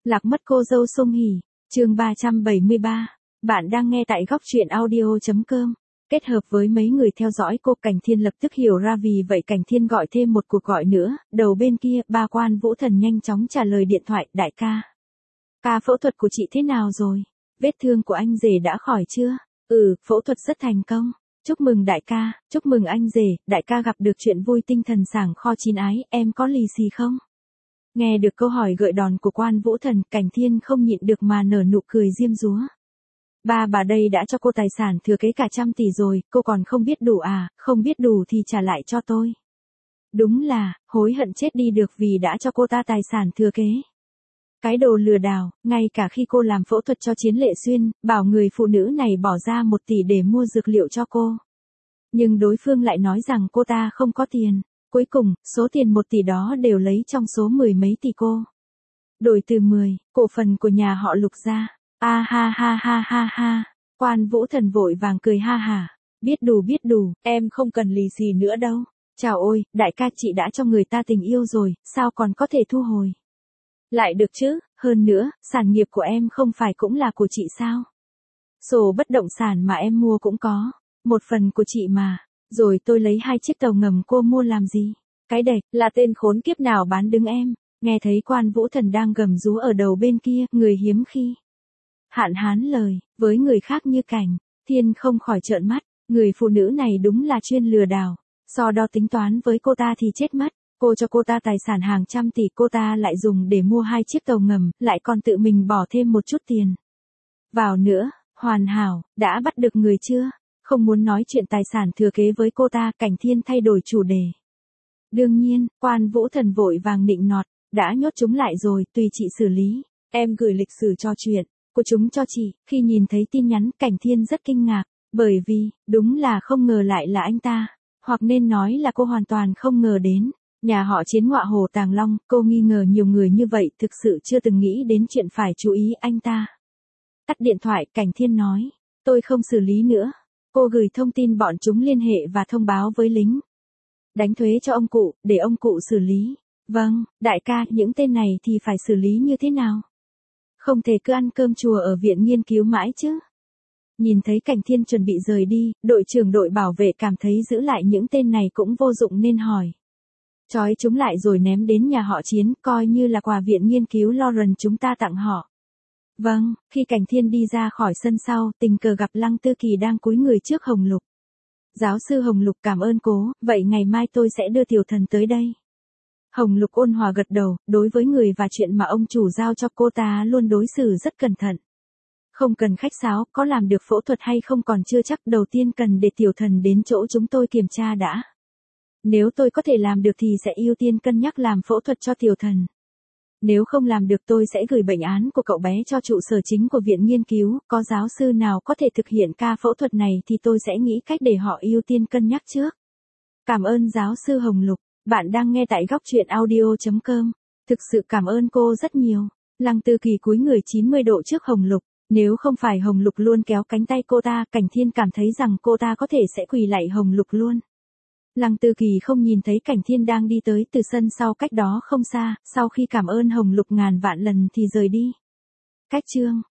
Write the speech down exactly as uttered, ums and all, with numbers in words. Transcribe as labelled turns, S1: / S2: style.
S1: Lạc mất cô dâu Song Hỷ, chương ba trăm bảy mươi ba. Bạn đang nghe tại góc truyện audio chấm com. Kết hợp với mấy người theo dõi cô, Cảnh Thiên lập tức hiểu ra, vì vậy Cảnh Thiên gọi thêm một cuộc gọi nữa. Đầu bên kia, ba Quan Vũ Thần nhanh chóng trả lời điện thoại. Đại ca. Ca, phẫu thuật của chị thế nào rồi? Vết thương của anh rể đã khỏi chưa? Ừ, phẫu thuật rất thành công. Chúc mừng đại ca, chúc mừng anh rể, đại ca gặp được chuyện vui, tinh thần sảng kho chín ái, em có lì xì không? Nghe được câu hỏi gợi đòn của Quan Vũ Thần, Cảnh Thiên không nhịn được mà nở nụ cười diêm dúa. Ba bà đây đã cho cô tài sản thừa kế cả trăm tỷ rồi, cô còn không biết đủ à, không biết đủ thì trả lại cho tôi. Đúng là, hối hận chết đi được vì đã cho cô ta tài sản thừa kế. Cái đồ lừa đảo, ngay cả khi cô làm phẫu thuật cho Chiến Lệ Xuyên, bảo người phụ nữ này bỏ ra một tỷ để mua dược liệu cho cô. Nhưng đối phương lại nói rằng cô ta không có tiền. Cuối cùng, số tiền một tỷ đó đều lấy trong số mười mấy tỷ cô. Đổi từ mười, cổ phần của nhà họ Lục ra. A ha ha ha ha ha. Quan Vũ Thần vội vàng cười ha hả. Biết đủ biết đủ, em không cần lì xì nữa đâu. Chào ôi, đại ca, chị đã cho người ta tình yêu rồi, sao còn có thể thu hồi? Lại được chứ, hơn nữa, sản nghiệp của em không phải cũng là của chị sao? Sổ bất động sản mà em mua cũng có, một phần của chị mà. Rồi tôi lấy hai chiếc tàu ngầm cô mua làm gì? Cái đệch, là tên khốn kiếp nào bán đứng em? Nghe thấy Quan Vũ Thần đang gầm rú ở đầu bên kia, người hiếm khi hạn hán lời, với người khác như Cảnh Thiên không khỏi trợn mắt, người phụ nữ này đúng là chuyên lừa đảo, so đo tính toán với cô ta thì chết mất. Cô cho cô ta tài sản hàng trăm tỷ, cô ta lại dùng để mua hai chiếc tàu ngầm, lại còn tự mình bỏ thêm một chút tiền vào nữa. Hoàn hảo, đã bắt được người chưa? Không muốn nói chuyện tài sản thừa kế với cô ta, Cảnh Thiên thay đổi chủ đề. Đương nhiên, Quan Vũ Thần vội vàng nịnh nọt, đã nhốt chúng lại rồi, tùy chị xử lý. Em gửi lịch sử trò chuyện của chúng cho chị. Khi nhìn thấy tin nhắn, Cảnh Thiên rất kinh ngạc, bởi vì, đúng là không ngờ lại là anh ta. Hoặc nên nói là cô hoàn toàn không ngờ đến. Nhà họ Chiến ngọa hồ Tàng Long, cô nghi ngờ nhiều người như vậy, thực sự chưa từng nghĩ đến chuyện phải chú ý anh ta. Tắt điện thoại, Cảnh Thiên nói, tôi không xử lý nữa. Cô gửi thông tin bọn chúng liên hệ và thông báo với lính đánh thuế cho ông cụ, để ông cụ xử lý. Vâng, đại ca, những tên này thì phải xử lý như thế nào? Không thể cứ ăn cơm chùa ở viện nghiên cứu mãi chứ. Nhìn thấy Cảnh Thiên chuẩn bị rời đi, đội trưởng đội bảo vệ cảm thấy giữ lại những tên này cũng vô dụng nên hỏi. Trói chúng lại rồi ném đến nhà họ Chiến, coi như là quà viện nghiên cứu Lauren chúng ta tặng họ. Vâng, khi Cảnh Thiên đi ra khỏi sân sau, tình cờ gặp Lăng Tư Kỳ đang cúi người trước Hồng Lục. Giáo sư Hồng Lục, cảm ơn cố, vậy ngày mai tôi sẽ đưa tiểu thần tới đây. Hồng Lục ôn hòa gật đầu, đối với người và chuyện mà ông chủ giao cho cô ta luôn đối xử rất cẩn thận. Không cần khách sáo, có làm được phẫu thuật hay không còn chưa chắc, đầu tiên cần để tiểu thần đến chỗ chúng tôi kiểm tra đã. Nếu tôi có thể làm được thì sẽ ưu tiên cân nhắc làm phẫu thuật cho tiểu thần. Nếu không làm được tôi sẽ gửi bệnh án của cậu bé cho trụ sở chính của viện nghiên cứu, có giáo sư nào có thể thực hiện ca phẫu thuật này thì tôi sẽ nghĩ cách để họ ưu tiên cân nhắc trước. Cảm ơn giáo sư Hồng Lục, bạn đang nghe tại góc truyện audio chấm com. Thực sự cảm ơn cô rất nhiều. Lăng Tư Kỳ cúi người chín mươi độ trước Hồng Lục, nếu không phải Hồng Lục luôn kéo cánh tay cô ta, Cảnh Thiên cảm thấy rằng cô ta có thể sẽ quỳ lạy Hồng Lục luôn. Lăng Tư Kỳ không nhìn thấy Cảnh Thiên đang đi tới từ sân sau cách đó không xa, sau khi cảm ơn Hồng Lục ngàn vạn lần thì rời đi. Cách chương